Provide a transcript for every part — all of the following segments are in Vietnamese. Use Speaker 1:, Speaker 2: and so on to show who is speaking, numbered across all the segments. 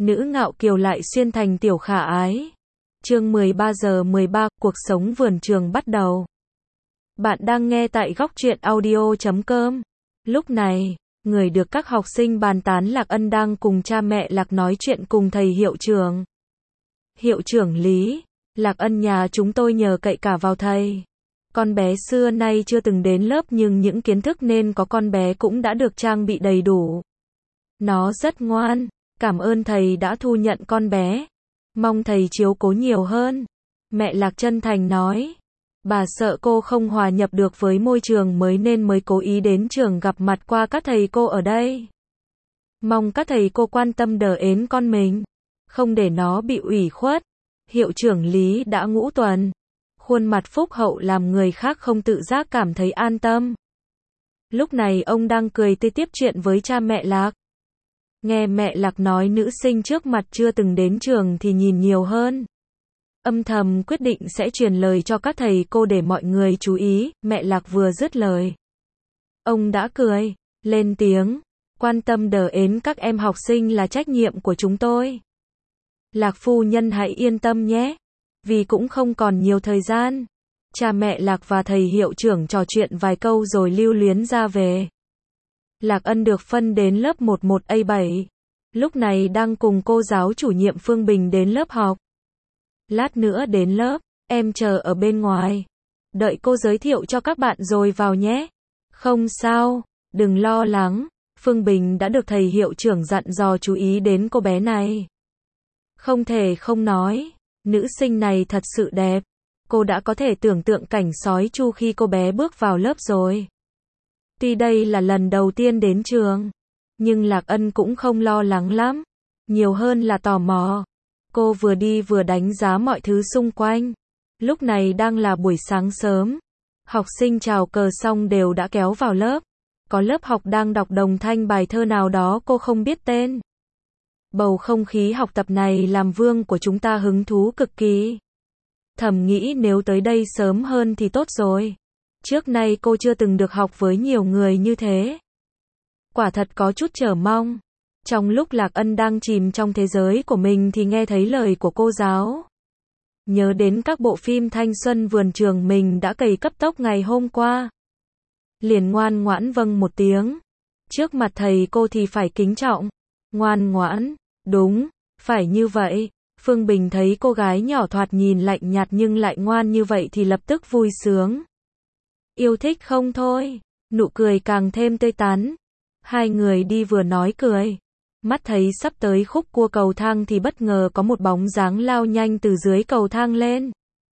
Speaker 1: nữ ngạo kiều lại xuyên thành tiểu khả ái. Chương 13 giờ 13, cuộc sống vườn trường bắt đầu. Bạn đang nghe tại góc truyện audio.com. Lúc này, người được các học sinh bàn tán Lạc Ân đang cùng cha mẹ Lạc nói chuyện cùng thầy hiệu trưởng. Hiệu trưởng Lý, Lạc Ân nhà chúng tôi nhờ cậy cả vào thầy. Con bé xưa nay chưa từng đến lớp nhưng những kiến thức nên có con bé cũng đã được trang bị đầy đủ. Nó rất ngoan, cảm ơn thầy đã thu nhận con bé. Mong thầy chiếu cố nhiều hơn. Mẹ Lạc chân thành nói. Bà sợ cô không hòa nhập được với môi trường mới nên mới cố ý đến trường gặp mặt qua các thầy cô ở đây. Mong các thầy cô quan tâm đỡ ến con mình, không để nó bị ủy khuất. Hiệu trưởng Lý đã ngũ tuần. Khuôn mặt phúc hậu làm người khác không tự giác cảm thấy an tâm. Lúc này ông đang cười tươi tiếp chuyện với cha mẹ Lạc. Nghe mẹ Lạc nói nữ sinh trước mặt chưa từng đến trường thì nhìn nhiều hơn. Âm thầm quyết định sẽ truyền lời cho các thầy cô để mọi người chú ý. Mẹ Lạc vừa dứt lời, ông đã cười, lên tiếng, quan tâm đỡ ến các em học sinh là trách nhiệm của chúng tôi. Lạc phu nhân hãy yên tâm nhé, vì cũng không còn nhiều thời gian. Cha mẹ Lạc và thầy hiệu trưởng trò chuyện vài câu rồi lưu luyến ra về. Lạc Ân được phân đến lớp 11A7. Lúc này đang cùng cô giáo chủ nhiệm Phương Bình đến lớp học. Lát nữa đến lớp, em chờ ở bên ngoài. Đợi cô giới thiệu cho các bạn rồi vào nhé. Không sao, đừng lo lắng. Phương Bình đã được thầy hiệu trưởng dặn dò chú ý đến cô bé này. Không thể không nói, nữ sinh này thật sự đẹp. Cô đã có thể tưởng tượng cảnh sói chu khi cô bé bước vào lớp rồi. Tuy đây là lần đầu tiên đến trường, nhưng Lạc Ân cũng không lo lắng lắm, nhiều hơn là tò mò. Cô vừa đi vừa đánh giá mọi thứ xung quanh. Lúc này đang là buổi sáng sớm. Học sinh chào cờ xong đều đã kéo vào lớp. Có lớp học đang đọc đồng thanh bài thơ nào đó cô không biết tên. Bầu không khí học tập này làm Vương của chúng ta hứng thú cực kỳ. Thầm nghĩ nếu tới đây sớm hơn thì tốt rồi. Trước nay cô chưa từng được học với nhiều người như thế. Quả thật có chút chờ mong. Trong lúc Lạc Ân đang chìm trong thế giới của mình thì nghe thấy lời của cô giáo. Nhớ đến các bộ phim thanh xuân vườn trường mình đã cày cấp tốc ngày hôm qua. Liền ngoan ngoãn vâng một tiếng. Trước mặt thầy cô thì phải kính trọng. Ngoan ngoãn, đúng, phải như vậy. Phương Bình thấy cô gái nhỏ thoạt nhìn lạnh nhạt nhưng lại ngoan như vậy thì lập tức vui sướng. Yêu thích không thôi, nụ cười càng thêm tươi tắn. Hai người đi vừa nói cười. Mắt thấy sắp tới khúc cua cầu thang thì bất ngờ có một bóng dáng lao nhanh từ dưới cầu thang lên.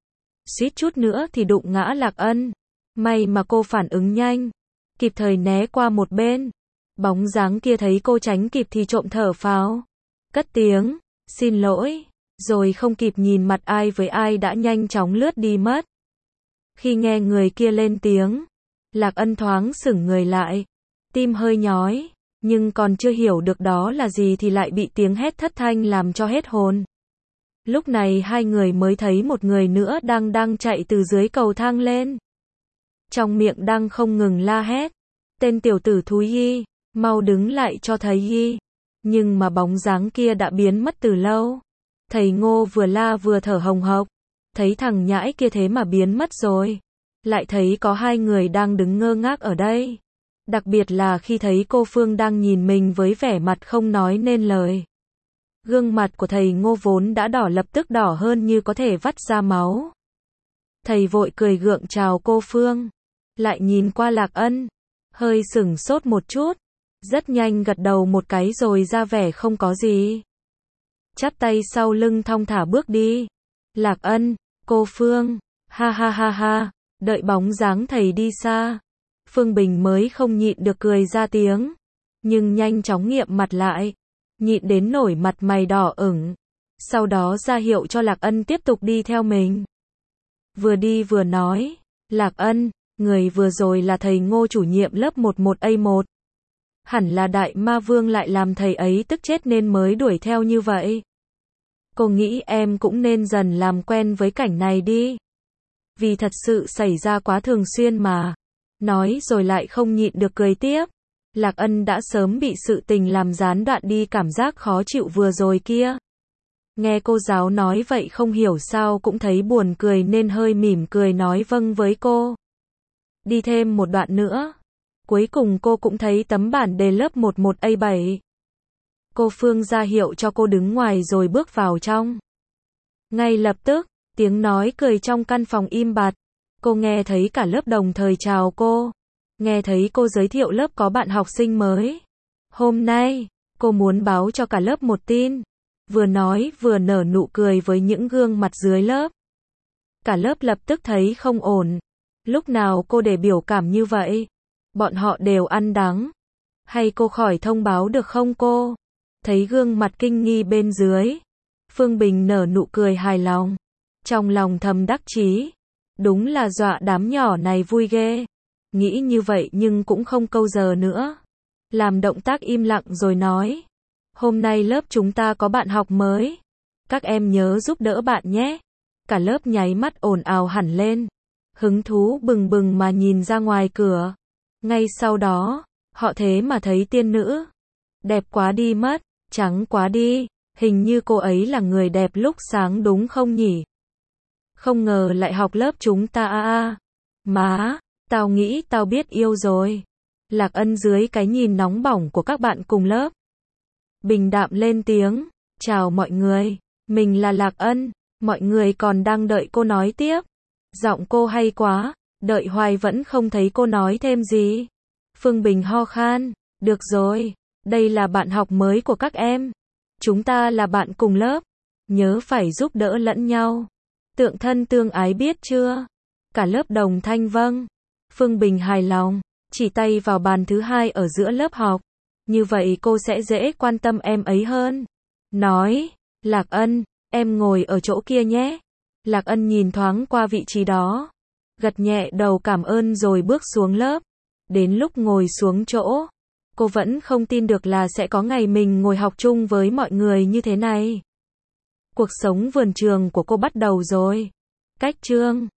Speaker 1: Suýt chút nữa thì đụng ngã Lạc Ân. May mà cô phản ứng nhanh, kịp thời né qua một bên. Bóng dáng kia thấy cô tránh kịp thì trộm thở phào, cất tiếng, xin lỗi, rồi không kịp nhìn mặt ai với ai đã nhanh chóng lướt đi mất. Khi nghe người kia lên tiếng, Lạc Ân thoáng sững người lại, tim hơi nhói, nhưng còn chưa hiểu được đó là gì thì lại bị tiếng hét thất thanh làm cho hết hồn. Lúc này hai người mới thấy một người nữa đang chạy từ dưới cầu thang lên. Trong miệng đang không ngừng la hét, tên tiểu tử thúi y, mau đứng lại cho thầy y. Nhưng mà bóng dáng kia đã biến mất từ lâu. Thầy Ngô vừa la vừa thở hồng hộc, thấy thằng nhãi kia thế mà biến mất rồi. Lại thấy có hai người đang đứng ngơ ngác ở đây. Đặc biệt là khi thấy cô Phương đang nhìn mình với vẻ mặt không nói nên lời. Gương mặt của thầy Ngô vốn đã đỏ lập tức đỏ hơn như có thể vắt ra máu. Thầy vội cười gượng chào cô Phương. Lại nhìn qua Lạc Ân. Hơi sửng sốt một chút. Rất nhanh gật đầu một cái rồi ra vẻ không có gì. Chắp tay sau lưng thong thả bước đi. Lạc Ân, cô Phương, ha ha ha ha, đợi bóng dáng thầy đi xa. Phương Bình mới không nhịn được cười ra tiếng. Nhưng nhanh chóng nghiệm mặt lại. Nhịn đến nổi mặt mày đỏ ửng. Sau đó ra hiệu cho Lạc Ân tiếp tục đi theo mình. Vừa đi vừa nói. Lạc Ân, người vừa rồi là thầy Ngô chủ nhiệm lớp 11A1. Hẳn là đại ma vương lại làm thầy ấy tức chết nên mới đuổi theo như vậy. Cô nghĩ em cũng nên dần làm quen với cảnh này đi. Vì thật sự xảy ra quá thường xuyên mà. Nói rồi lại không nhịn được cười tiếp. Lạc Ân đã sớm bị sự tình làm gián đoạn đi cảm giác khó chịu vừa rồi kia. Nghe cô giáo nói vậy không hiểu sao cũng thấy buồn cười nên hơi mỉm cười nói vâng với cô. Đi thêm một đoạn nữa. Cuối cùng cô cũng thấy tấm bản đề lớp 11A7. Cô Phương ra hiệu cho cô đứng ngoài rồi bước vào trong. Ngay lập tức, tiếng nói cười trong căn phòng im bặt. Cô nghe thấy cả lớp đồng thời chào cô. Nghe thấy cô giới thiệu lớp có bạn học sinh mới. Hôm nay, cô muốn báo cho cả lớp một tin. Vừa nói vừa nở nụ cười với những gương mặt dưới lớp. Cả lớp lập tức thấy không ổn. Lúc nào cô để biểu cảm như vậy? Bọn họ đều ăn đắng. Hay cô khỏi thông báo được không cô? Thấy gương mặt kinh nghi bên dưới. Phương Bình nở nụ cười hài lòng. Trong lòng thầm đắc chí. Đúng là dọa đám nhỏ này vui ghê. Nghĩ như vậy nhưng cũng không câu giờ nữa. Làm động tác im lặng rồi nói. Hôm nay lớp chúng ta có bạn học mới. Các em nhớ giúp đỡ bạn nhé. Cả lớp nháy mắt ồn ào hẳn lên. Hứng thú bừng bừng mà nhìn ra ngoài cửa. Ngay sau đó, họ thế mà thấy tiên nữ. Đẹp quá đi mất, trắng quá đi. Hình như cô ấy là người đẹp lúc sáng đúng không nhỉ? Không ngờ lại học lớp chúng ta Má, tao nghĩ tao biết yêu rồi. Lạc Ân dưới cái nhìn nóng bỏng của các bạn cùng lớp. Bình đạm lên tiếng. Chào mọi người, mình là Lạc Ân. Mọi người còn đang đợi cô nói tiếp. Giọng cô hay quá, đợi hoài vẫn không thấy cô nói thêm gì. Phương Bình ho khan. Được rồi, đây là bạn học mới của các em. Chúng ta là bạn cùng lớp. Nhớ phải giúp đỡ lẫn nhau. Tượng thân tương ái biết chưa? Cả lớp đồng thanh vâng. Phương Bình hài lòng, chỉ tay vào bàn thứ hai ở giữa lớp học. Như vậy cô sẽ dễ quan tâm em ấy hơn. Nói, Lạc Ân, em ngồi ở chỗ kia nhé. Lạc Ân nhìn thoáng qua vị trí đó. Gật nhẹ đầu cảm ơn rồi bước xuống lớp. Đến lúc ngồi xuống chỗ, cô vẫn không tin được là sẽ có ngày mình ngồi học chung với mọi người như thế này. Cuộc sống vườn trường của cô bắt đầu rồi. Cách chương